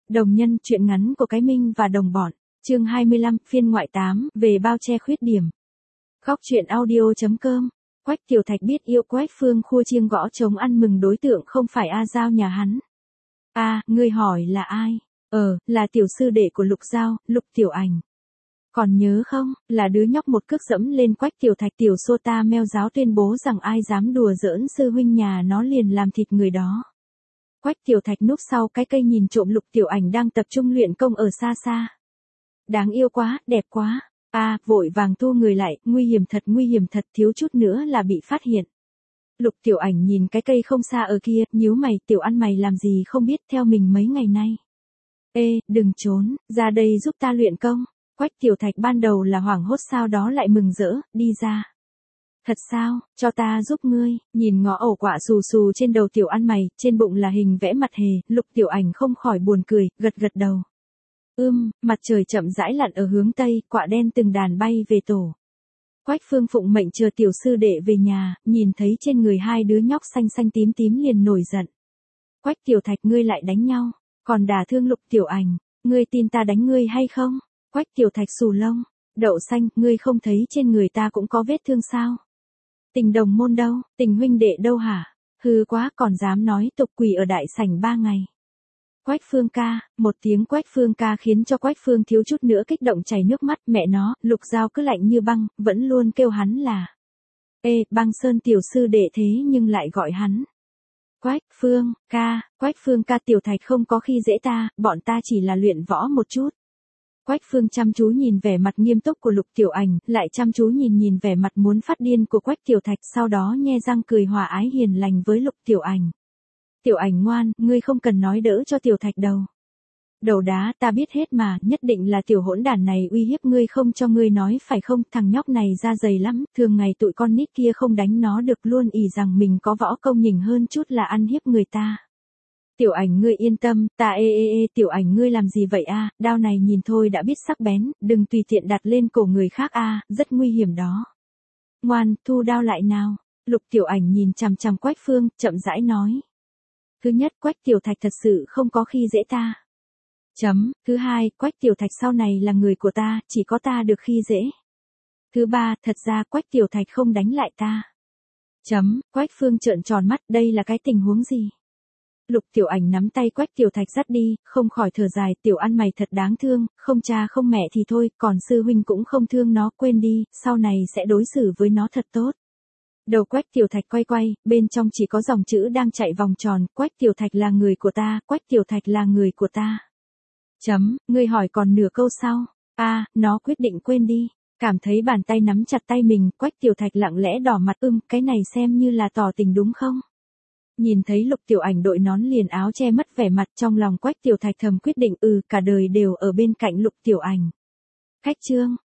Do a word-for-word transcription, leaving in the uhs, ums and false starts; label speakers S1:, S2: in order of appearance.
S1: Đồng nhân, truyện ngắn của Cái Minh và đồng bọn. Chương hai mươi lăm, phiên ngoại tám, về bao che khuyết điểm. Góc truyện audio chấm com. Quách Tiểu Thạch biết yêu Quách Phương khua chiêng gõ trống ăn mừng đối tượng không phải A Giao nhà hắn. A, ngươi hỏi là ai? Ờ, là tiểu sư đệ của Lục Giao, Lục Tiểu Ảnh. Còn nhớ không, là đứa nhóc một cước dẫm lên Quách Tiểu Thạch tiểu sô ta meo giáo tuyên bố rằng ai dám đùa giỡn sư huynh nhà nó liền làm thịt người đó. Quách Tiểu Thạch núp sau cái cây nhìn trộm Lục Tiểu Ảnh đang tập trung luyện công ở xa xa. Đáng yêu quá, đẹp quá. A, à, vội vàng thu người lại, nguy hiểm thật, nguy hiểm thật, thiếu chút nữa là bị phát hiện. Lục Tiểu Ảnh nhìn cái cây không xa ở kia, nhíu mày, tiểu ăn mày làm gì không biết theo mình mấy ngày nay. Ê, đừng trốn, ra đây giúp ta luyện công. Quách Tiểu Thạch ban đầu là hoảng hốt sau đó lại mừng rỡ, đi ra. Thật sao, cho ta giúp ngươi, nhìn ngó ổ quạ xù xù trên đầu tiểu ăn mày, trên bụng là hình vẽ mặt hề, Lục Tiểu Ảnh không khỏi buồn cười, gật gật đầu. Ưm, mặt trời chậm rãi lặn ở hướng tây, quạ đen từng đàn bay về tổ. Quách Phương phụng mệnh chờ tiểu sư đệ về nhà, nhìn thấy trên người hai đứa nhóc xanh xanh tím tím liền nổi giận. Quách Tiểu Thạch ngươi lại đánh nhau, còn đả thương Lục Tiểu Ảnh, ngươi tin ta đánh ngươi hay không? Quách Tiểu Thạch xù lông, đậu xanh, ngươi không thấy trên người ta cũng có vết thương sao? Tình đồng môn đâu, tình huynh đệ đâu hả? Hư quá, còn dám nói tục quỳ ở đại sảnh ba ngày. Quách Phương ca, một tiếng Quách Phương ca khiến cho Quách Phương thiếu chút nữa kích động chảy nước mắt, mẹ nó, Lục Giao cứ lạnh như băng, vẫn luôn kêu hắn là. Ê, băng sơn tiểu sư đệ thế nhưng lại gọi hắn. Quách Phương ca, Quách Phương ca Tiểu Thạch không có khi dễ ta, bọn ta chỉ là luyện võ một chút. Quách Phương chăm chú nhìn vẻ mặt nghiêm túc của Lục Tiểu Ảnh, lại chăm chú nhìn nhìn vẻ mặt muốn phát điên của Quách Tiểu Thạch, sau đó nhe răng cười hòa ái hiền lành với Lục Tiểu Ảnh. Tiểu Ảnh ngoan, ngươi không cần nói đỡ cho Tiểu Thạch đâu. Đầu đá, ta biết hết mà, nhất định là tiểu hỗn đản này uy hiếp ngươi không cho ngươi nói phải không, thằng nhóc này da dày lắm, thường ngày tụi con nít kia không đánh nó được luôn ỷ rằng mình có võ công nhỉnh hơn chút là ăn hiếp người ta. Tiểu Ảnh ngươi yên tâm, ta ê ê ê Tiểu Ảnh ngươi làm gì vậy a? Đao này nhìn thôi đã biết sắc bén, đừng tùy tiện đặt lên cổ người khác a, rất nguy hiểm đó. Ngoan, thu đao lại nào. Lục Tiểu Ảnh nhìn chằm chằm Quách Phương, chậm rãi nói. Thứ nhất, Quách Tiểu Thạch thật sự không có khi dễ ta. Chấm. Thứ hai, Quách Tiểu Thạch sau này là người của ta, chỉ có ta được khi dễ. Thứ ba, thật ra Quách Tiểu Thạch không đánh lại ta. Chấm. Quách Phương trợn tròn mắt, đây là cái tình huống gì? Lục Tiểu Ảnh nắm tay Quách Tiểu Thạch dắt đi, không khỏi thở dài, tiểu ăn mày thật đáng thương, không cha không mẹ thì thôi, còn sư huynh cũng không thương nó, quên đi, sau này sẽ đối xử với nó thật tốt. Đầu Quách Tiểu Thạch quay quay, bên trong chỉ có dòng chữ đang chạy vòng tròn, Quách Tiểu Thạch là người của ta, Quách Tiểu Thạch là người của ta. Chấm, ngươi hỏi còn nửa câu sau. A, à, nó quyết định quên đi. Cảm thấy bàn tay nắm chặt tay mình, Quách Tiểu Thạch lặng lẽ đỏ mặt, ưm, cái này xem như là tỏ tình đúng không? Nhìn thấy Lục Tiểu Ảnh đội nón liền áo che mất vẻ mặt, trong lòng Quách Tiểu Thạch thầm quyết định, ừ, cả đời đều ở bên cạnh Lục Tiểu Ảnh. Khách chương.